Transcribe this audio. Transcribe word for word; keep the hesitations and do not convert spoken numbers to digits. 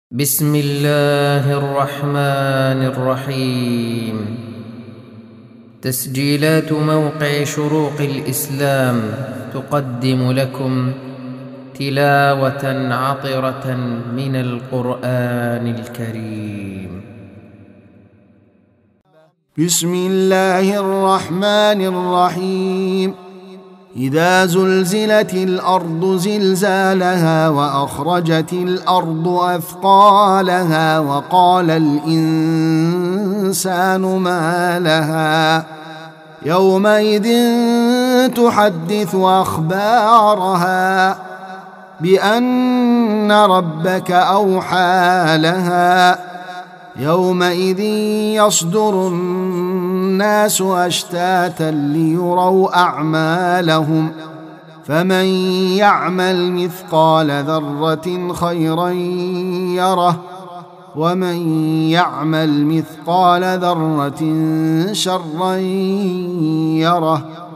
بسم الله الرحمن الرحيم. تسجيلات موقع شروق الإسلام تقدم لكم تلاوة عطرة من القرآن الكريم. بسم الله الرحمن الرحيم. إذا زلزلت الأرض زلزالها وأخرجت الأرض أثقالها وقال الإنسان ما لها يومئذ تحدث أخبارها بأن ربك أوحى لها يومئذ يصدر الناس أشتاتا ليروا أعمالهم فمن يعمل مثقال ذرة خيرا يره ومن يعمل مثقال ذرة شرا يره.